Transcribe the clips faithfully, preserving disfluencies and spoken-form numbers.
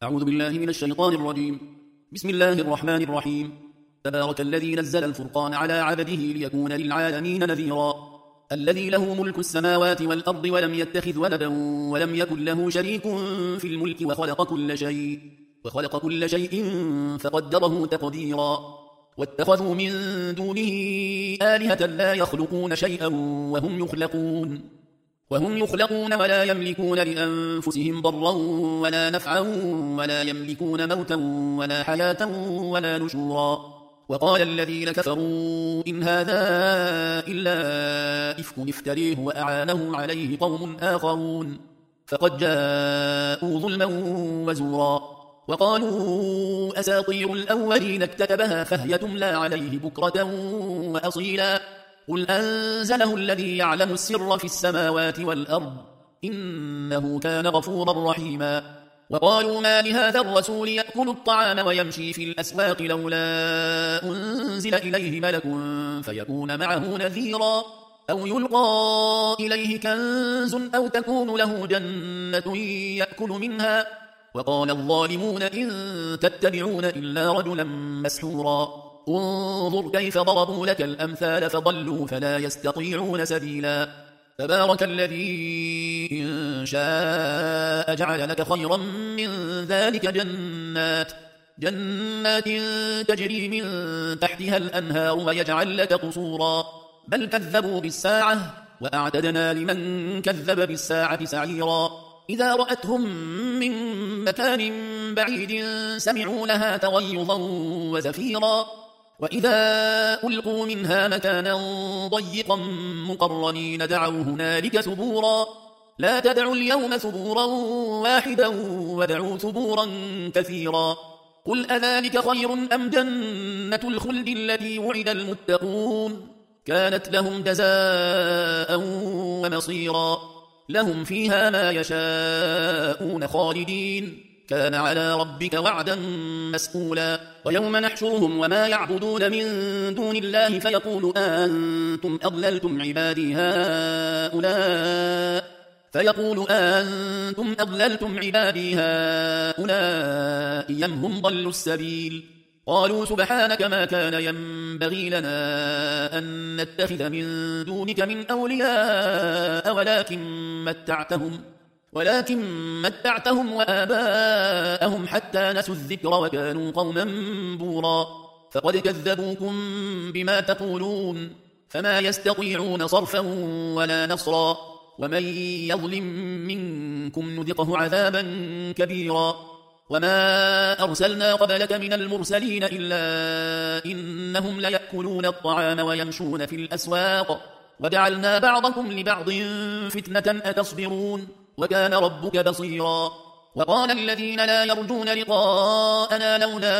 أعوذ بالله من الشيطان الرجيم. بسم الله الرحمن الرحيم. تبارك الذي نزل الفرقان على عبده ليكون للعالمين نذيرا. الذي له ملك السماوات والأرض ولم يتخذ ولدا ولم يكن له شريك في الملك وخلق كل شيء وخلق كل شيء فقدره تقديرا. واتخذوا من دونه آلهة لا يخلقون شيئا وهم يخلقون وهم يخلقون ولا يملكون لأنفسهم ضرا ولا نفعا ولا يملكون موتا ولا حياة ولا نشورا. وقال الذين كفروا إن هذا إلا إفك افتريه وأعانه عليه قوم آخرون فقد جاءوا ظلما وزورا. وقالوا أساطير الأولين اكتتبها فهي تملى عليه بكرة وأصيلا. قل أنزله الذي يعلم السر في السماوات والأرض إنه كان غفورا رحيما. وقالوا ما لهذا الرسول يأكل الطعام ويمشي في الأسواق لولا أنزل إليه ملك فيكون معه نذيرا أو يلقى إليه كنز أو تكون له جنة يأكل منها. وقال الظالمون إن تتبعون إلا رجلا مسحورا. انظر كيف ضربوا لك الأمثال فضلوا فلا يستطيعون سبيلا. تبارك الذي إن شاء جعل لك خيرا من ذلك جنات جنات تجري من تحتها الأنهار ويجعل لك قصورا. بل كذبوا بالساعة وأعتدنا لمن كذب بالساعة سعيرا. إذا رأتهم من مكان بعيد سمعوا لها تغيظا وزفيرا. وإذا ألقوا منها مكانا ضيقا مقرنين دعوا هنالك ثبورا. لا تدعوا اليوم ثبورا واحدا ودعوا ثبورا كثيرا. قل أذلك خير أم جنة الخلد التي وعد المتقون كانت لهم جزاء ومصيرا. لهم فيها ما يشاءون خالدين كان على ربك وعدا مسئولا. ويوم نحشرهم وما يعبدون من دون الله فيقول أنتم أضللتم عبادي هؤلاء فيقول أنتم أضللتم عبادي هؤلاء أم هم ضلوا السبيل. قالوا سبحانك ما كان ينبغي لنا أن نتخذ من دونك من أولياء ولكن متعتهم ولكن متعتهم وآباءهم حتى نسوا الذكر وكانوا قوما بورا. فقد كذبوكم بما تقولون فما يستطيعون صرفا ولا نصرا. ومن يظلم منكم نذقه عذابا كبيرا. وما أرسلنا قبلك من المرسلين إلا إنهم ليأكلون الطعام ويمشون في الأسواق وجعلنا بعضكم لبعض فتنة أتصبرون وكان ربك بصيرا. وقال الذين لا يرجون لقاءنا لولا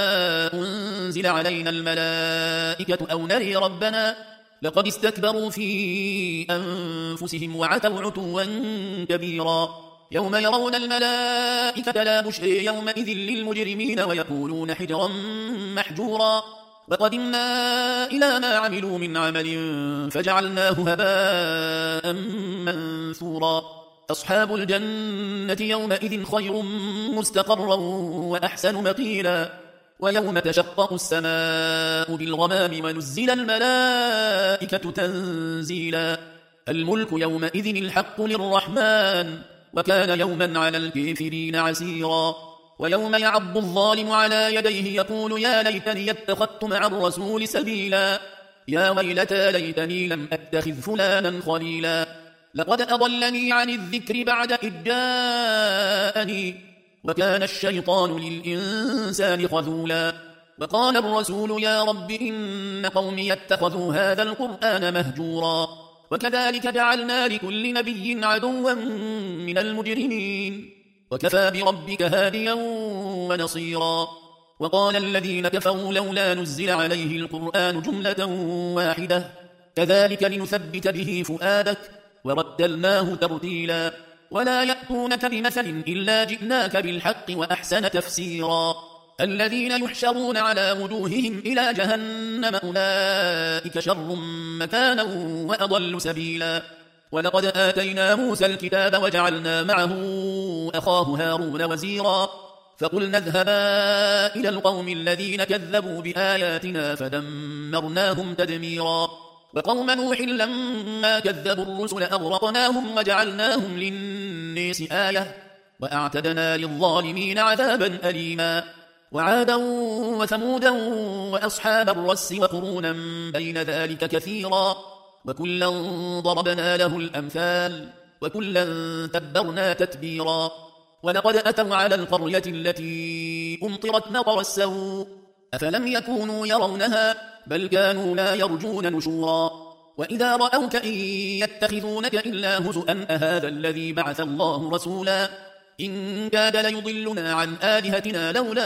أنزل علينا الملائكة أو نري ربنا لقد استكبروا في أنفسهم وعتوا عتوا كبيرا. يوم يرون الملائكة لا بشرى يومئذ للمجرمين ويقولون حجرا محجورا. وقدمنا إلى ما عملوا من عمل فجعلناه هباء منثورا. أصحاب الجنة يومئذ خير مستقرا وأحسن مقيلا. ويوم تشقق السماء بالغمام ونزل الملائكة تنزيلا. الملك يومئذ الحق للرحمن وكان يوما على الكافرين عسيرا. ويوم يعض الظالم على يديه يقول يا ليتني اتخذت مع الرسول سبيلا. يا ويلتى ليتني لم أتخذ فلانا خليلا. لقد أضلني عن الذكر بعد إذ جاءني وكان الشيطان للإنسان خذولا. وقال الرسول يا رب إن قومي اتخذوا هذا القرآن مهجورا. وكذلك جعلنا لكل نبي عدوا من المجرمين وكفى بربك هاديا ونصيرا. وقال الذين كفروا لولا نزل عليه القرآن جملة واحدة كذلك لنثبت به فؤادك ورتلناه ترتيلا. ولا يأتونك بمثل إلا جئناك بالحق وأحسن تفسيرا. الذين يحشرون على وجوههم إلى جهنم أولئك شر مكانا وأضل سبيلا. ولقد آتينا موسى الكتاب وجعلنا معه أخاه هارون وزيرا فقلنا اذهبا إلى القوم الذين كذبوا بآياتنا فدمرناهم تدميرا وقوم نوح لما كذبوا الرسل أغرقناهم وجعلناهم للناس آية وأعتدنا للظالمين عذابا أليما وعادا وثمودا وأصحاب الرس وقرونا بين ذلك كثيرا وكلا ضربنا له الأمثال وكلا تبرنا تتبيرا ولقد أتوا على القرية التي أمطرت مطر السوء أفلم يكونوا يرونها بل كانوا لا يرجون نشورا وإذا رأوك إن يتخذونك إلا هزؤا أهذا الذي بعث الله رسولا إن كاد ليضلنا عن آلهتنا لولا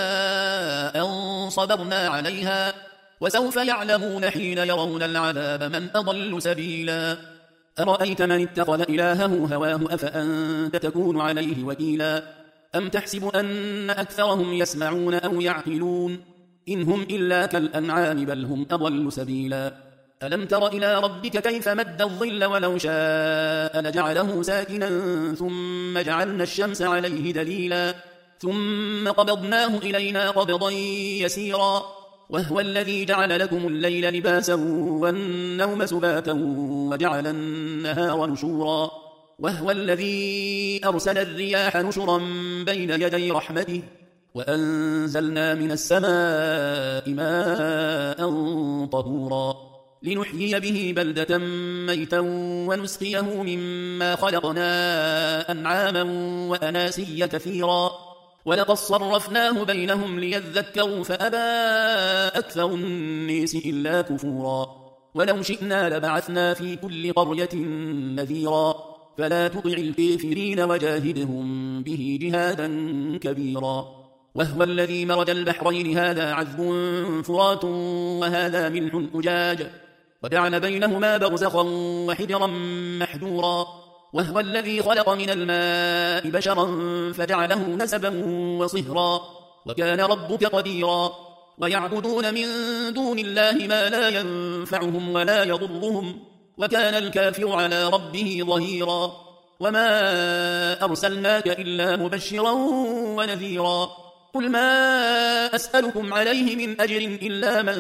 أن صبرنا عليها وسوف يعلمون حين يرون العذاب من أضل سبيلا أرأيت من اتخذ إلهه هواه أفأنت تكون عليه وكيلا أم تحسب أن أكثرهم يسمعون أو يعقلون إن هم إلا كالأنعام بل هم أضل سبيلا ألم تر إلى ربك كيف مد الظل ولو شاء لجعله ساكنا ثم جعلنا الشمس عليه دليلا ثم قبضناه إلينا قبضا يسيرا وهو الذي جعل لكم الليل لباسا والنوم سباتا وجعل النهار نشورا وهو الذي أرسل الرياح نشرا بين يدي رحمته وأنزلنا من السماء ماء طهورا لنحيي به بلدة ميتا ونسقيه مما خلقنا أنعاما وأناسيا كثيرا ولقد صرفناه بينهم ليذكروا فأبى أكثر الناس إلا كفورا ولو شئنا لبعثنا في كل قرية نذيرا فلا تطع الكافرين وجاهدهم به جهادا كبيرا وهو الذي مرج البحرين هذا عذب فرات وهذا ملح أجاج وجعل بينهما برزخا وحجرا محجورا وهو الذي خلق من الماء بشرا فجعله نسبا وصهرا وكان ربك قديرا ويعبدون من دون الله ما لا ينفعهم ولا يضرهم وكان الكافر على ربه ظهيرا وما أرسلناك إلا مبشرا ونذيرا قل ما أسألكم عليه من أجر إلا من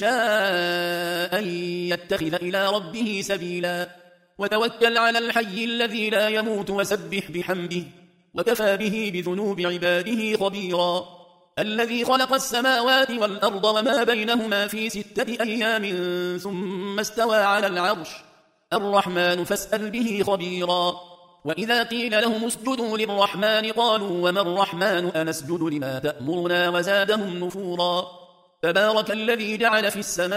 شاء أن يتخذ إلى ربه سبيلا وتوكل على الحي الذي لا يموت وسبح بحمده وكفى به بذنوب عباده خبيرا الذي خلق السماوات والأرض وما بينهما في ستة أيام ثم استوى على العرش الرحمن فاسأل به خبيرا وإذا قيل لهم اسجدوا للرحمن قالوا وما الرحمن أنسجد لما تأمرنا وزادهم نفورا تبارك الذي جعل في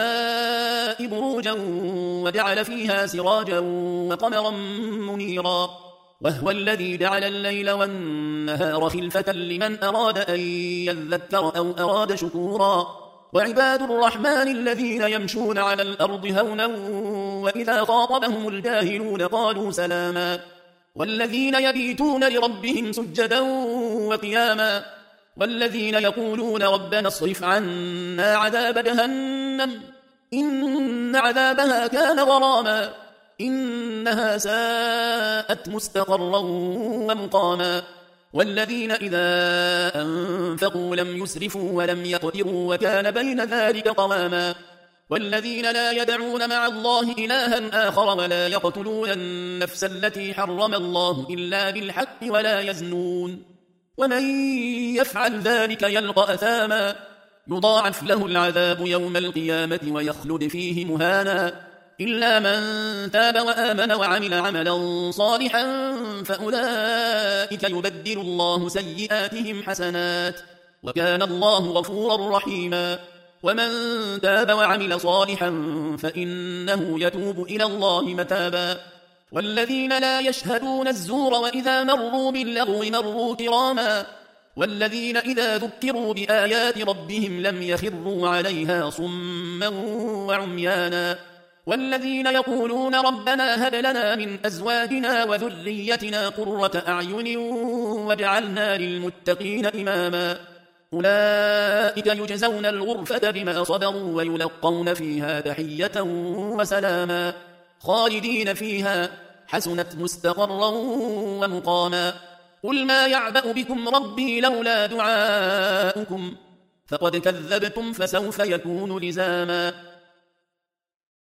السماء بروجا وجعل فيها سراجا وقمرا منيرا وهو الذي جعل الليل والنهار خلفة لمن أراد أن يذكر أو أراد شكورا وعباد الرحمن الذين يمشون على الأرض هونا وإذا خاطبهم الجاهلون قالوا سلاما والذين يبيتون لربهم سجدا وقياما والذين يقولون ربنا اصرف عنا عذاب جهنم إن عذابها كان غراما إنها ساءت مستقرا ومقاما والذين إذا أنفقوا لم يسرفوا ولم يقتروا وكان بين ذلك قواما والذين لا يدعون مع الله إلها آخر ولا يقتلون النفس التي حرم الله إلا بالحق ولا يزنون ومن يفعل ذلك يلقى أثاما يضاعف له العذاب يوم القيامة ويخلد فيه مهانا إلا من تاب وآمن وعمل عملا صالحا فأولئك يبدل الله سيئاتهم حسنات وكان الله غفورا رحيما ومن تاب وعمل صالحا فإنه يتوب إلى الله متابا والذين لا يشهدون الزور وإذا مروا باللغو مروا كراما والذين إذا ذكروا بآيات ربهم لم يخروا عليها صما وعميانا والذين يقولون ربنا هب لنا من أزواجنا وذريتنا قرة أعين واجعلنا للمتقين إماما أولئك يجزون الغرفة بما صبروا ويلقون فيها تحية وسلاما خالدين فيها حسنت مستقرا ومقاما قل ما يعبأ بكم ربي لولا دعاؤكم فقد كذبتم فسوف يكون لزاما